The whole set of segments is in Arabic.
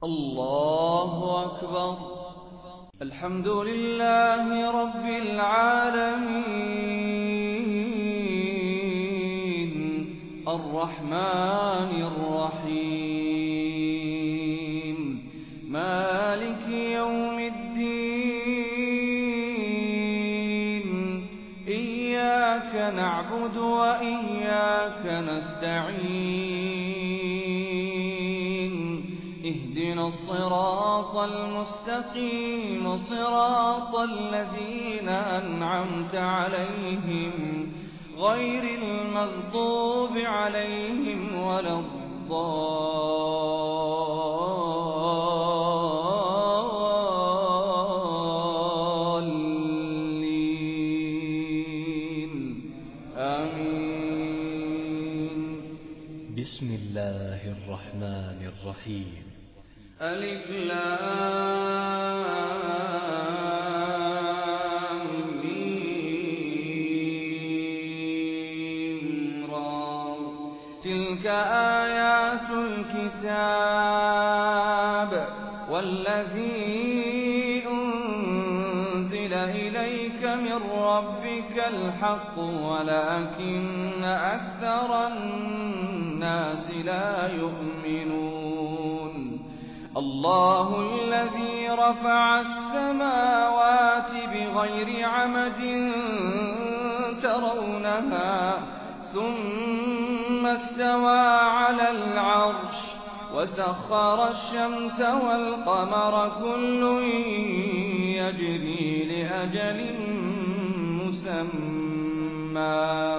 الله أكبر. الحمد لله رب العالمين الرحمن الرحيم مالك يوم الدين إياك نعبد وإياك نستعين اهدنا الصراط المستقيم صراط الذين أنعمت عليهم غير المغضوب عليهم ولا الضالين آمين. بسم الله الرحمن الرحيم. ألف لام ميم را تلك آيات الكتاب والذي أنزل إليك من ربك الحق ولكن أكثر الناس لا يؤمنون. الله الذي رفع السماوات بغير عمد ترونها ثم استوى على العرش وسخر الشمس والقمر كل يجري لأجل مسمى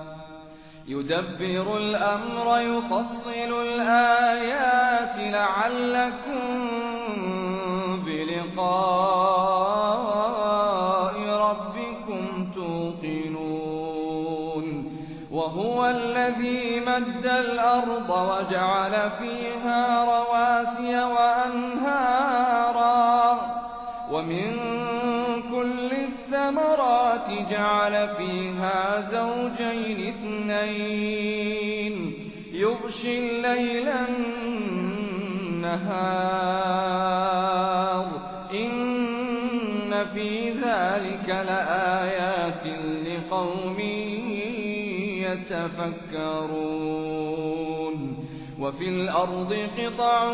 يدبر الأمر يفصل الآيات لعلكم بلقاء ربكم توقنون. وهو الذي مد الأرض وجعل فيها رواسي وأنهارا ومن كل الثمرات جعل فيها زوجين اثنين يغشي الليل النهار إن في ذلك لآيات لقوم يتفكرون. وفي الأرض قطع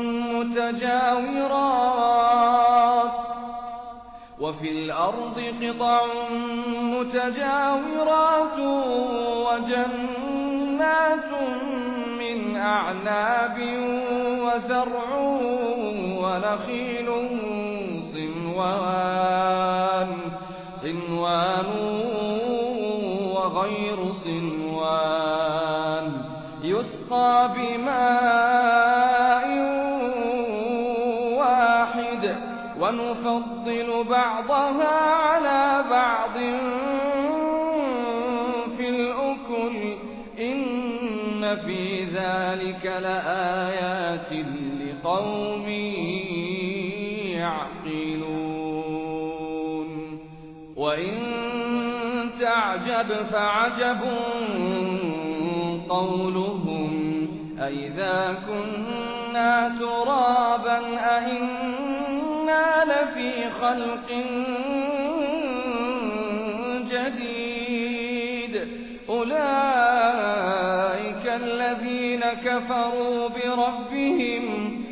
متجاورات وجنات من أعناب وزرع ونخيل صنوان وغير صنوان يسقى بماء واحد ونفضل بعضها على بعض في الأكل إن في ذلك لآيات لقوم يعقلون. وإن تعجب فعجب قولهم أئذا كنا ترابا أئنا لفي خلق جديد أولئك الذين كفروا بربهم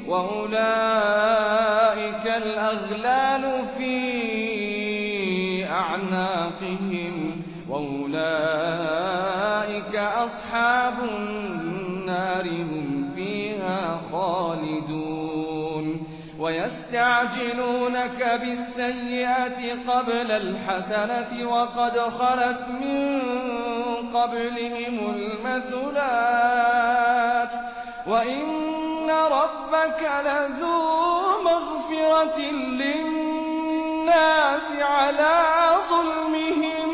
وأولئك الأغلال في أعناقهم وأولئك أصحاب النار هم فيها خالدون. ويستعجلونك بالسيئة قبل الحسنة وقد خلت من قبلهم المثلات وإن ربك لذو مغفرة للناس على ظلمهم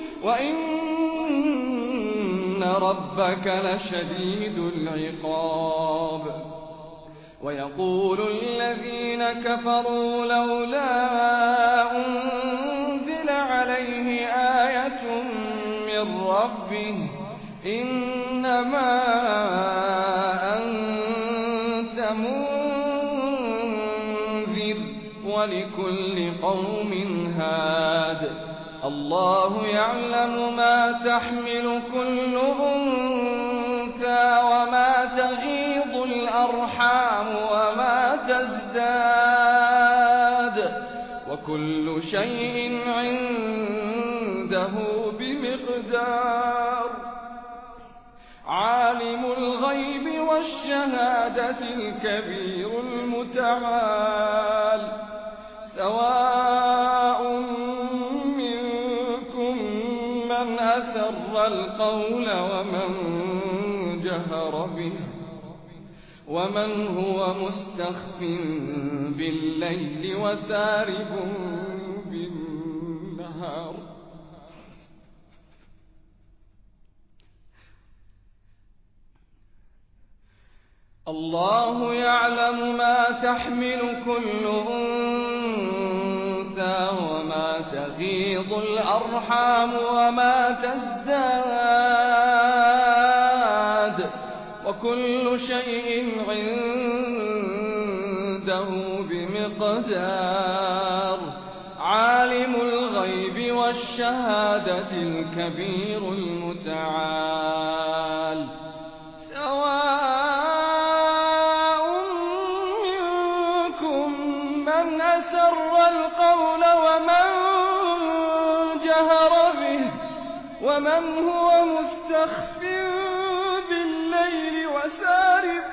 وإن ربك لشديد العقاب. ويقول الذين كفروا لولا أنزل عليه آية من ربه إنما أنت منذر ولكل قوم هاد الله يعلم ما تحمل كل أنثى وما تغيض الأرحام وما تزداد وكل شيء عنده بمقدار عالم الغيب والشهادة الكبير المتعال سواء منكم من أسر القول جهر به ومن هو مستخف بالليل وسارب بالنهار الله يعلم ما تحمل كل أنثى وما تغيض الأرحام وما تزداد وكل شيء عنده بمقدار عالم الغيب والشهادة الكبير المتعال سواء منكم من أسر القول ومن جهر به ومن هو مستخف بالليل وسارب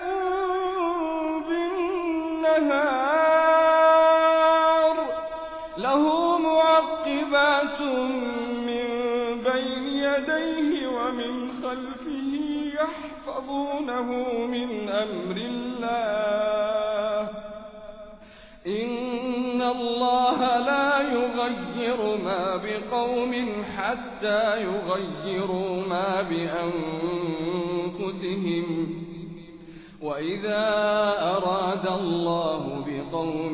بالنهار له معقبات من بين يديه ومن خلفه يحفظونه من أمر الله إن الله لا يغير ما بقوم حتى يغيروا ما بأنفسهم وإذا أراد الله بقوم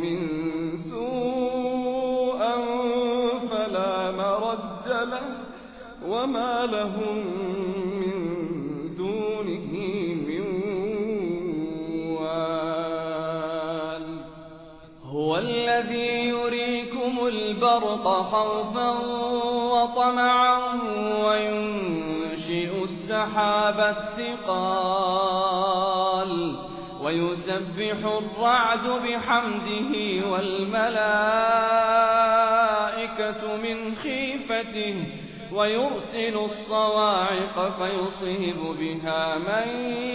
سوءا فلا مرد له وما لهم من دونه من وال هو الذي يريكم البرق خوفا وطمعا وينشئ السحاب الثقال ويسبح الرعد بحمده والملائكة من خيفته ويرسل الصواعق فيصيب بها من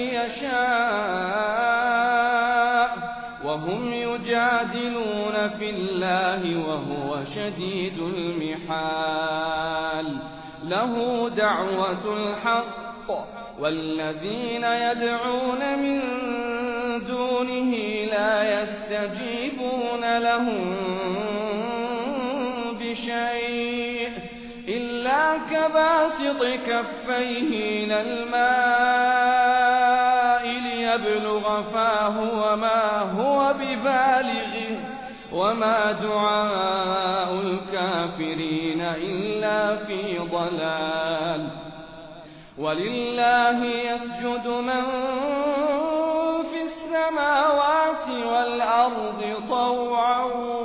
يشاء وهم يجادلون في الله وهو شديد المحال له دعوة الحق والذين يدعون من دونه لا يستجيبون لهم بشيء إلا كباسط كفيه إلى الماء ليبلغ فاه وما هو ببالغه وما دعاء الكافرين إلا في ضلال ولله يسجد من في السماوات والأرض طوعا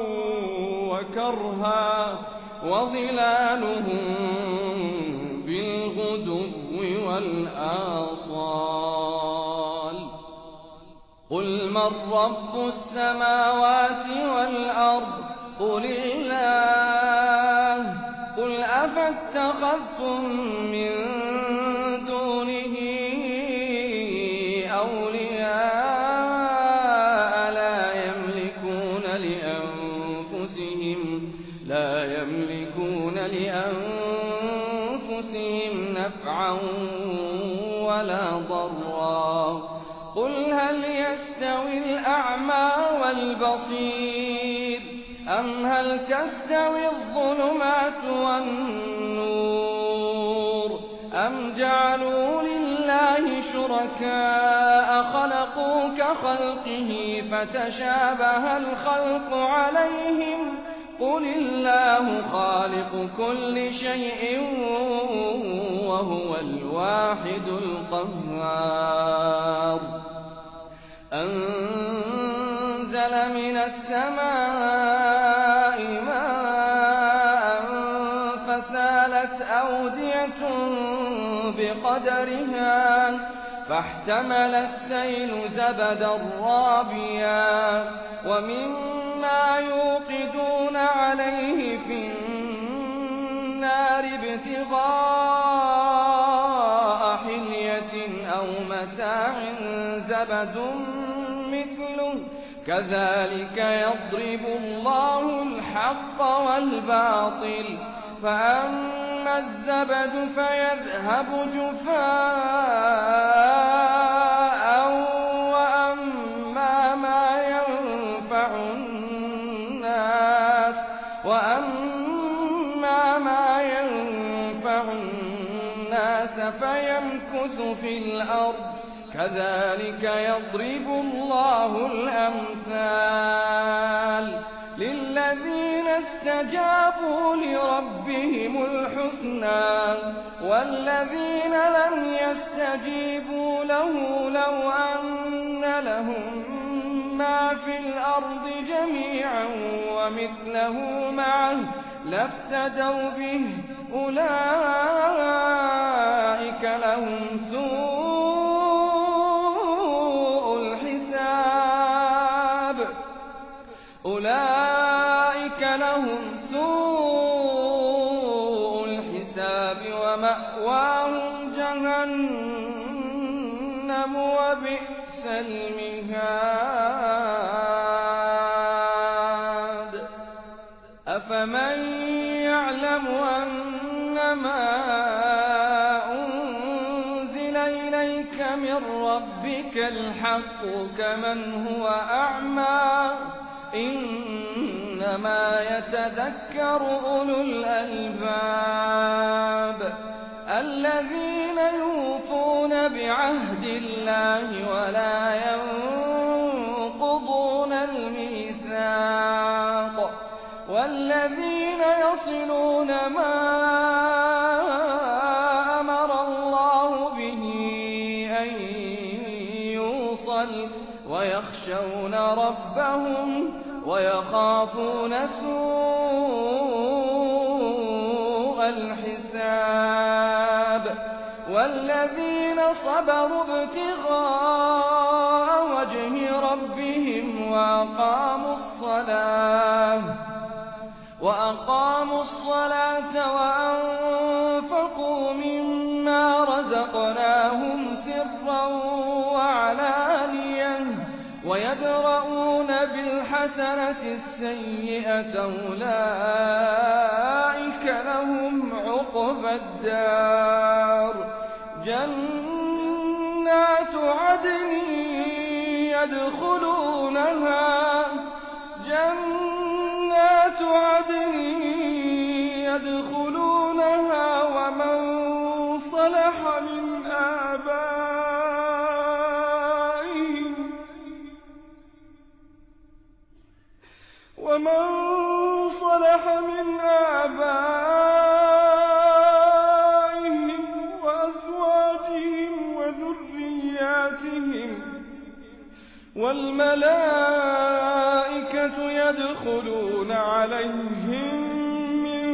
وكرها وظلالهم بالغدو والآصال قل من رب السماوات والأرض قل الله قل أفاتخذتم من دونه أولياء لا يملكون لأنفسهم نفعا ولا ضرا قل هل يستوي الأعمى والبصير أم هل تستوي الظلمات والنور أم جعلوا لله شركاء خلقوا كخلقه فتشابه الخلق عليهم قل الله خالق كل شيء وهو الواحد القهار أنزل أنزل من السماء ماء فسالت أودية بقدرها فاحتمل السيل زبدا رابيا ومما يوقدون عليه في النار ابتغاء حلية أو متاع زبد مثله كذلك يضرب الله الحق والباطل فأما الزبد فيذهب جفاء وأما ما ينفع الناس فيمكث في الأرض كذلك يضرب الله الأمثال للذين استجابوا لربهم الحسنى والذين لم يستجيبوا له لو أن لهم ما في الأرض جميعا ومثله معه لافتدوا به أولئك لهم سوء الحساب ومأواهم جهنم وبئس المهاد أفمن يعلم أنما أنزل إليك من ربك الحق كمن هو أعمى إنما يتذكر أولو الألباب الذين يوفون بعهد الله ولا ينقضون الميثاق والذين يصلون ما أمر الله به أن يوصل ويخشون ربهم ويخافون سوء الحساب والذين صبروا ابتغاء وجه ربهم وأقاموا الصلاة وأنفقوا مما رزقناهم سرا وعلانية ويدرؤون بالحسنة السيئة أولئك لهم عقبى الدار جنات عدن يدخلونها ومن صلح من آبائهم وأزواجهم وذرياتهم والملائكة يدخلون عليهم من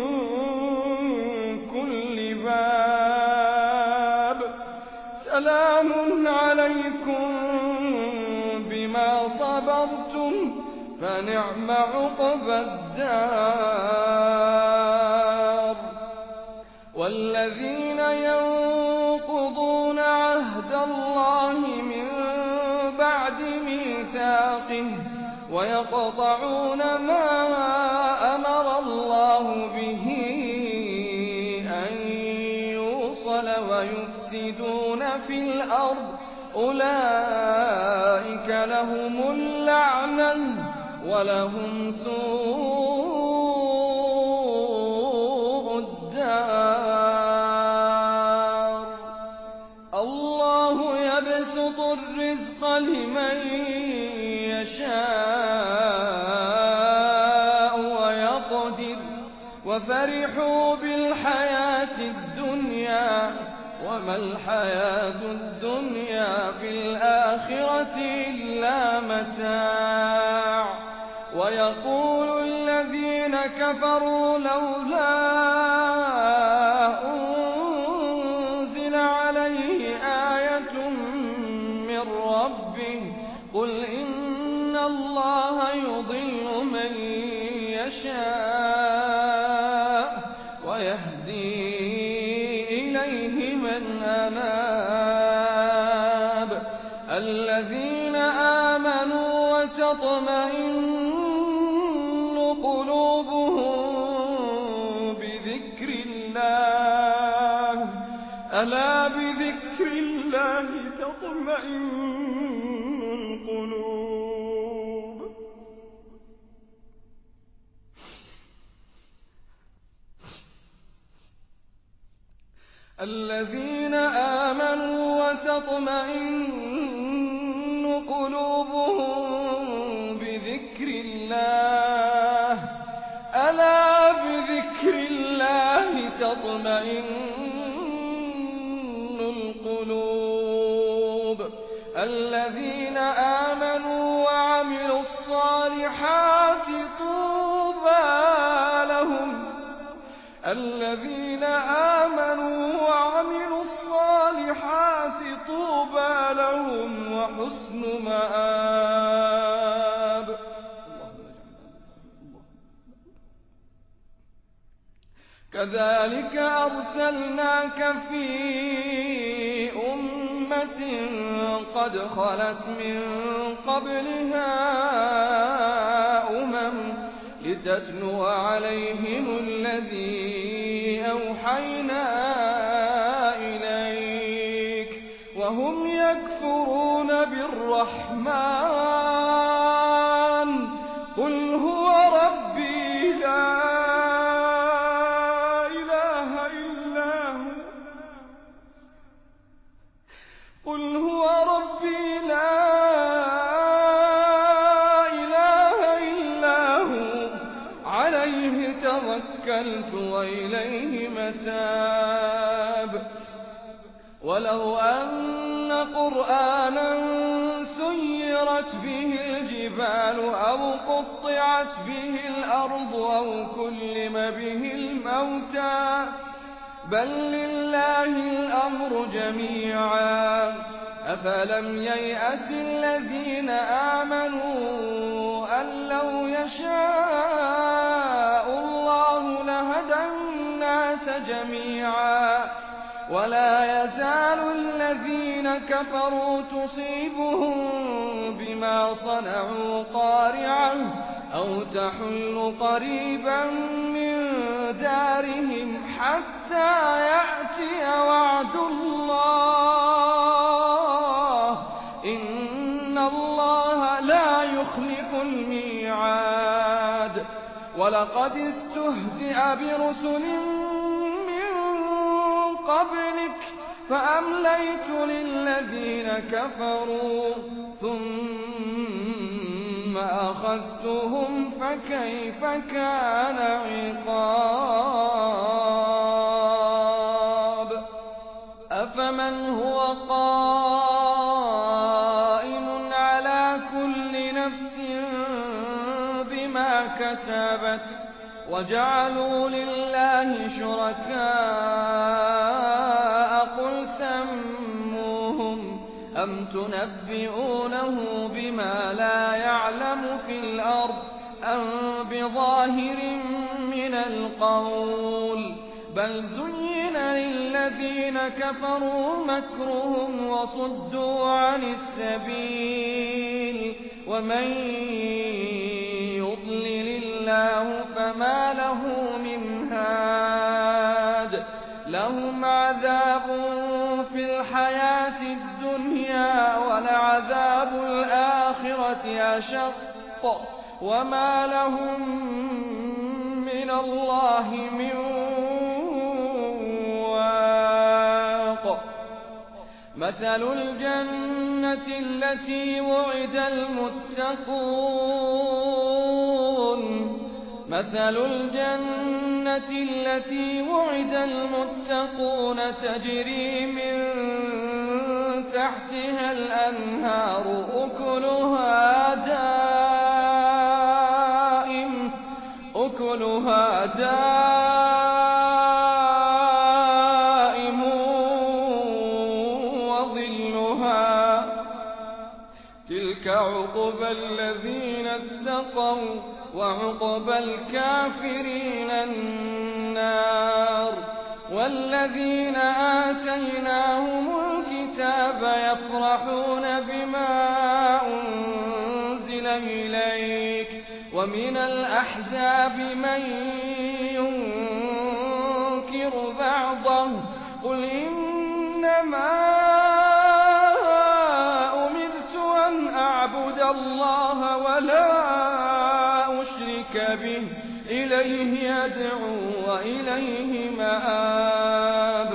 كل باب سلام عليكم بما صبرتم فنعم عقبى الدار والذين ينقضون عهد الله من بعد ميثاقه ويقطعون ما أمر الله به أن يوصل ويفسدون في الأرض أولئك لهم اللعنة ولهم سوء الدار الله يبسط الرزق لمن يشاء ويقدر وفرحوا بالحياة الدنيا وما الحياة الدنيا في الآخرة إلا متاع. ويقول الذين كفروا لولا أنزل عليه آية من ربه قل إن الله يضل من يشاء ويهدي إليه من أناب. الذين آمنوا وتطمئن قلوبهم بذكر الله ألا بذكر الله تطمئن القلوب. الذين آمنوا وتطمئن قلوبهم بذكر الله ألا بذكر الله تطمئن القلوب. الذين آمنوا وعملوا الصالحات طوبى لهم. الذين آمنوا وعملوا الصالحات طوبى لهم وحسن مآب. كذلك أرسلناك في أمة قد خلت من قبلها لتتلو عليهم الذي أوحينا إليك وهم يكفرون بالرحمن قل هو ربي لا إله إلا هو قل هو ربي لا توكلت وإليه متاب. ولو أن قرآنا سيرت به الجبال أو قطعت به الأرض أو كلم به الموتى بل لله الأمر جميعا أفلم ييأس الذين آمنوا أن لو يشاء الله لهدى الناس جميعا ولا يزال الذين كفروا تصيبهم بما صنعوا قارعة أو تحل قريبا من دارهم حتى يأتي وعد الله إن الله لا يخلف الميعاد. ولقد استهزئ برسل من قبلك فأمليت للذين كفروا ثم أخذتهم فكيف كان عقاب. أفمن هو قائم على كل نفس بما كسبت وجعلوا لله شركاء قل سموهم أم تنبئونه بما لا يعلم في الأرض أم بظاهر من القول بل زين للذين كفروا مكرهم وصدوا عن السبيل ومن يضلل الله فما له من هاد. لهم عذاب في الحياة الدنيا ولعذاب الآخرة أشق وما لهم من الله من واق. مثل الجنة التي وعد المتقون التي وعد المتقون تجري من تحتها الأنهار أكلها دائم وظلها تلك عقبى الذين اتقوا وعقبى الكافرين النار والذين آتيناهم الكتاب يفرحون بما أنزل إليك ومن الأحزاب من ينكر بعضه قل إنما أمرت أن أعبد الله ولا أشرك به إليه يدعو وإليه مآب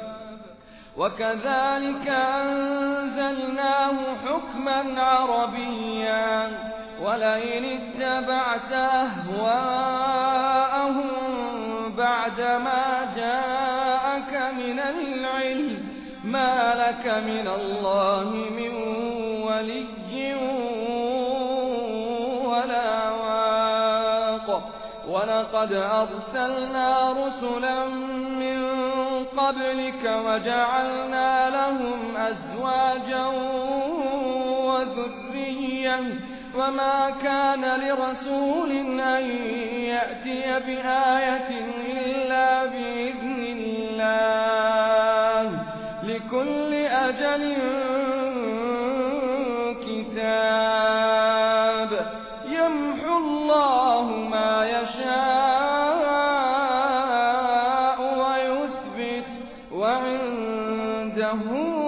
وكذلك أنزلناه حكما عربيا ولئن اتبعت أهواءهم بعدما جاءك من العلم ما لك من الله من ولي ولا واق ولقد أرسلنا رسلا من قبلك وجعلنا لهم أزواجا وذرية وما كان لرسول أن يأتي بآية إلا بإذن الله لكل أجل كتاب يمحو الله ما يشاء ويثبت وعنده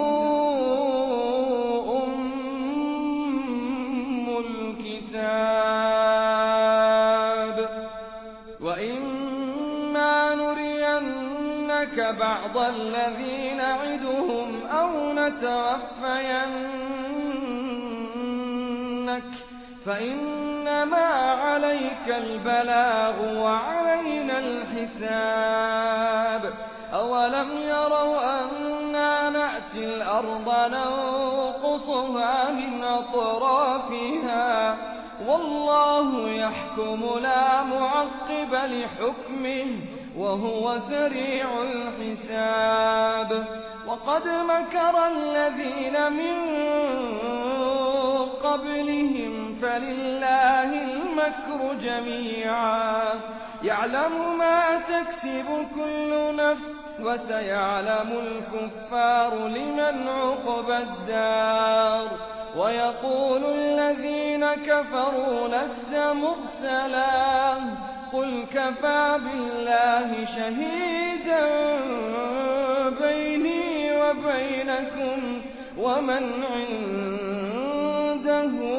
وإما نرينك بعض الذي نعدهم أو نتوفينك فإنما عليك البلاغ وعلينا الحساب أولم يروا أنا نأتي الأرض ننقصها من أطرافها والله يحكم لا معقب لحكمه وهو سريع الحساب وقد مكر الذين من قبلهم فلله المكر جميعا يعلم ما تكسب كل نفس وسيعلم الكفار لمن عقبى الدار ويقول الذين كفروا لست مرسلا قل كفى بالله شهيدا بيني وبينكم ومن عنده